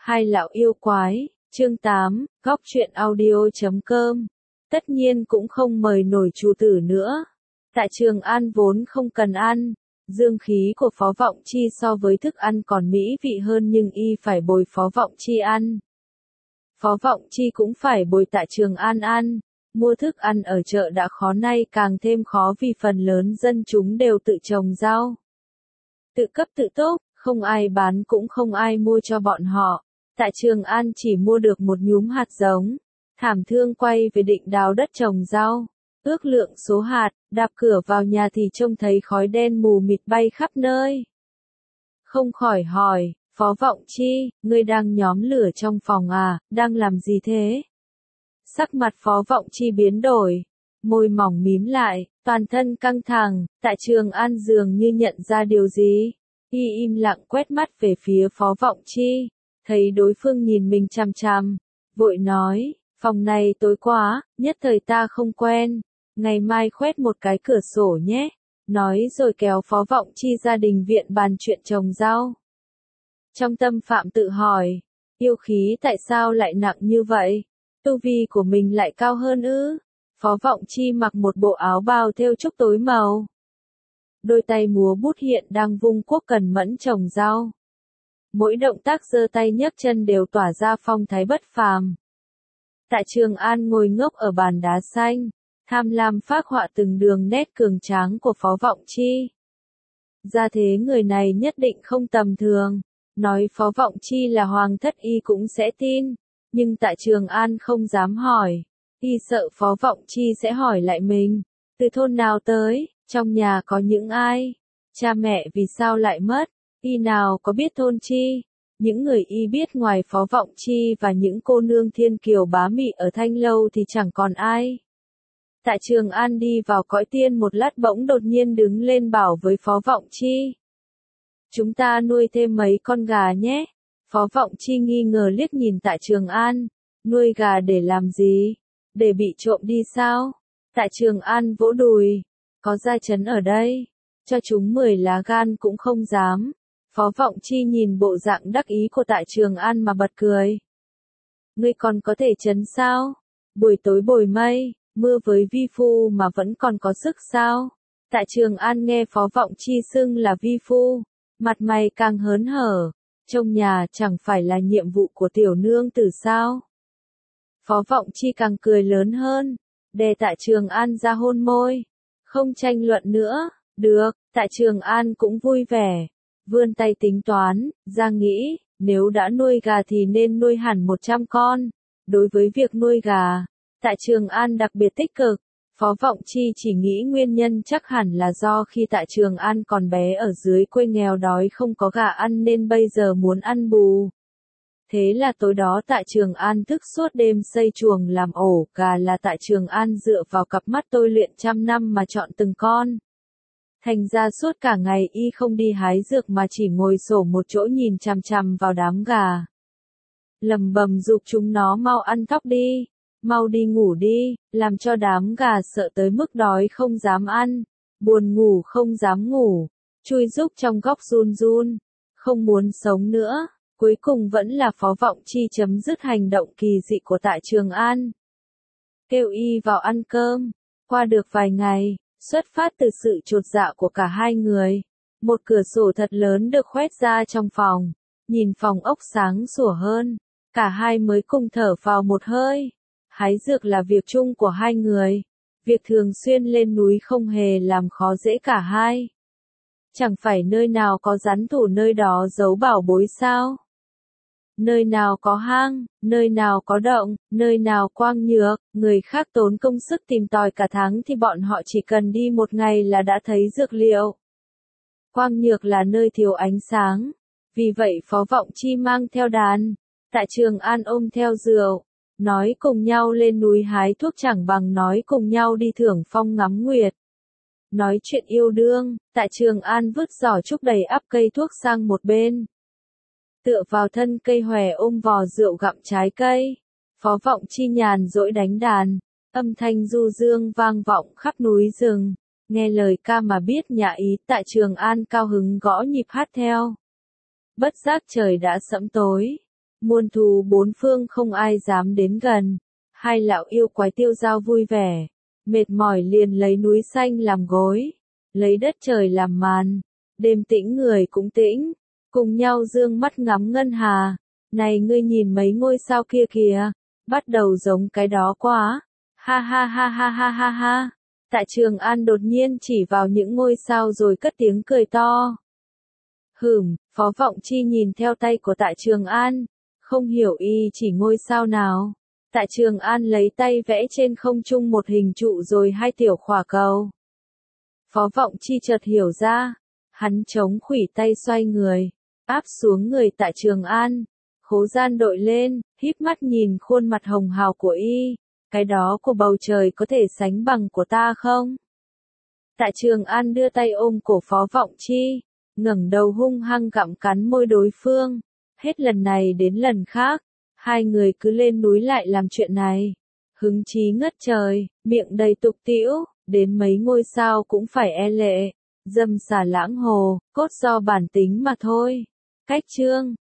Hai lão yêu quái, chương 8, góc truyện audio.com. Tất nhiên cũng không mời nổi chủ tử nữa. Tại Trường An vốn không cần ăn, dương khí của Phó Vọng Chi so với thức ăn còn mỹ vị hơn, nhưng y phải bồi Phó Vọng Chi ăn. Phó Vọng Chi cũng phải bồi tại Trường An ăn. Mua thức ăn ở chợ đã khó, nay càng thêm khó vì phần lớn dân chúng đều tự trồng rau, tự cấp tự túc, không ai bán cũng không ai mua cho bọn họ. Tại Trường An chỉ mua được một nhúm hạt giống. Thảm Thương quay về định đào đất trồng rau, ước lượng số hạt, đạp cửa vào nhà thì trông thấy khói đen mù mịt bay khắp nơi. Không khỏi hỏi, Phó Vọng Chi, ngươi đang nhóm lửa trong phòng à, đang làm gì thế? Sắc mặt Phó Vọng Chi biến đổi, môi mỏng mím lại, toàn thân căng thẳng. Tại Trường An dường như nhận ra điều gì, y im lặng quét mắt về phía Phó Vọng Chi, thấy đối phương nhìn mình chằm chằm, vội nói, phòng này tối quá, nhất thời ta không quen, ngày mai khoét một cái cửa sổ nhé. Nói rồi kéo Phó Vọng Chi ra đình viện bàn chuyện trồng rau. Trong tâm Phạm tự hỏi, yêu khí tại sao lại nặng như vậy? Tu vi của mình lại cao hơn ư? Phó Vọng Chi mặc một bộ áo bào thêu trúc tối màu, đôi tay múa bút hiện đang vung cuốc cẩn mẫn trồng rau. Mỗi động tác giơ tay nhấc chân đều tỏa ra phong thái bất phàm. Tại Trường An ngồi ngốc ở bàn đá xanh, tham lam phác họa từng đường nét cường tráng của Phó Vọng Chi. Ra thế người này nhất định không tầm thường, nói Phó Vọng Chi là hoàng thất y cũng sẽ tin, nhưng tại Trường An không dám hỏi, y sợ Phó Vọng Chi sẽ hỏi lại mình, từ thôn nào tới, trong nhà có những ai, cha mẹ vì sao lại mất, y nào có biết thôn chi. Những người y biết ngoài Phó Vọng Chi và những cô nương thiên kiều bá mị ở Thanh Lâu thì chẳng còn ai. Tại Trường An đi vào cõi tiên một lát bỗng đột nhiên đứng lên bảo với Phó Vọng Chi, chúng ta nuôi thêm mấy con gà nhé. Phó Vọng Chi nghi ngờ liếc nhìn tại Trường An, nuôi gà để làm gì? Để bị trộm đi sao? Tại Trường An vỗ đùi, có gia chấn ở đây, cho chúng 10 lá gan cũng không dám. Phó Vọng Chi nhìn bộ dạng đắc ý của tại Trường An mà bật cười. Ngươi còn có thể chấn sao? Buổi tối bồi mây, mưa với vi phu mà vẫn còn có sức sao? Tại Trường An nghe Phó Vọng Chi xưng là vi phu, mặt mày càng hớn hở, trong nhà chẳng phải là nhiệm vụ của tiểu nương tử sao? Phó Vọng Chi càng cười lớn hơn, đè tại Trường An ra hôn môi, không tranh luận nữa, được, tại Trường An cũng vui vẻ, vươn tay tính toán, ra nghĩ, nếu đã nuôi gà thì nên nuôi hẳn 100 con. Đối với việc nuôi gà, tại Trường An đặc biệt tích cực. Phó Vọng Chi chỉ nghĩ nguyên nhân chắc hẳn là do khi tại Trường An còn bé ở dưới quê nghèo đói không có gà ăn nên bây giờ muốn ăn bù. Thế là tối đó tại Trường An thức suốt đêm xây chuồng làm ổ gà, là tại Trường An dựa vào cặp mắt tôi luyện trăm năm mà chọn từng con. Thành ra suốt cả ngày y không đi hái dược mà chỉ ngồi xổm một chỗ nhìn chằm chằm vào đám gà. Lầm bầm giục chúng nó mau ăn thóc đi, mau đi ngủ đi, làm cho đám gà sợ tới mức đói không dám ăn, buồn ngủ không dám ngủ, chui rúc trong góc run run, không muốn sống nữa. Cuối cùng vẫn là Phó Vọng Chi chấm dứt hành động kỳ dị của tại Trường An, kêu y vào ăn cơm. Qua được vài ngày, xuất phát từ sự chột dạ của cả hai người, một cửa sổ thật lớn được khoét ra trong phòng, nhìn phòng ốc sáng sủa hơn, cả hai mới cùng thở vào một hơi. Hái dược là việc chung của hai người, việc thường xuyên lên núi không hề làm khó dễ cả hai. Chẳng phải nơi nào có rắn thủ nơi đó giấu bảo bối sao? Nơi nào có hang, nơi nào có động, nơi nào quang nhược, người khác tốn công sức tìm tòi cả tháng thì bọn họ chỉ cần đi một ngày là đã thấy dược liệu. Quang nhược là nơi thiếu ánh sáng, vì vậy Phó Vọng Chi mang theo đàn, tại Trường An ôm theo rượu, nói cùng nhau lên núi hái thuốc chẳng bằng nói cùng nhau đi thưởng phong ngắm nguyệt. Nói chuyện yêu đương, tại Trường An vứt giỏ trúc đầy ắp cây thuốc sang một bên, tựa vào thân cây hòe ôm vò rượu gặm trái cây. Phó Vọng Chi nhàn rỗi đánh đàn, âm thanh du dương vang vọng khắp núi rừng, nghe lời ca mà biết nhã ý. Tại Trường An cao hứng gõ nhịp hát theo. Bất giác trời đã sẫm tối, muôn thú bốn phương không ai dám đến gần. Hai lão yêu quái tiêu dao vui vẻ, mệt mỏi liền lấy núi xanh làm gối, lấy đất trời làm màn, đêm tĩnh người cũng tĩnh, cùng nhau dương mắt ngắm ngân hà. Này ngươi nhìn mấy ngôi sao kia kìa, bắt đầu giống cái đó quá. Ha ha ha ha ha ha ha. Tạ Trường An đột nhiên chỉ vào những ngôi sao rồi cất tiếng cười to. Phó Vọng Chi nhìn theo tay của Tạ Trường An, không hiểu y chỉ ngôi sao nào. Tạ Trường An lấy tay vẽ trên không trung một hình trụ rồi hai tiểu khỏa cầu. Phó Vọng Chi chợt hiểu ra, hắn chống khuỷu tay xoay người, áp xuống người Tạ Trường An, khố gian đội lên, híp mắt nhìn khuôn mặt hồng hào của y, cái đó của bầu trời có thể sánh bằng của ta không? Tạ Trường An đưa tay ôm cổ Phó Vọng Chi, ngẩng đầu hung hăng gặm cắn môi đối phương, hết lần này đến lần khác, hai người cứ lên núi lại làm chuyện này, hứng chí ngất trời, miệng đầy tục tĩu, đến mấy ngôi sao cũng phải e lệ, dâm xả lãng hồ, cốt do bản tính mà thôi. Cách chương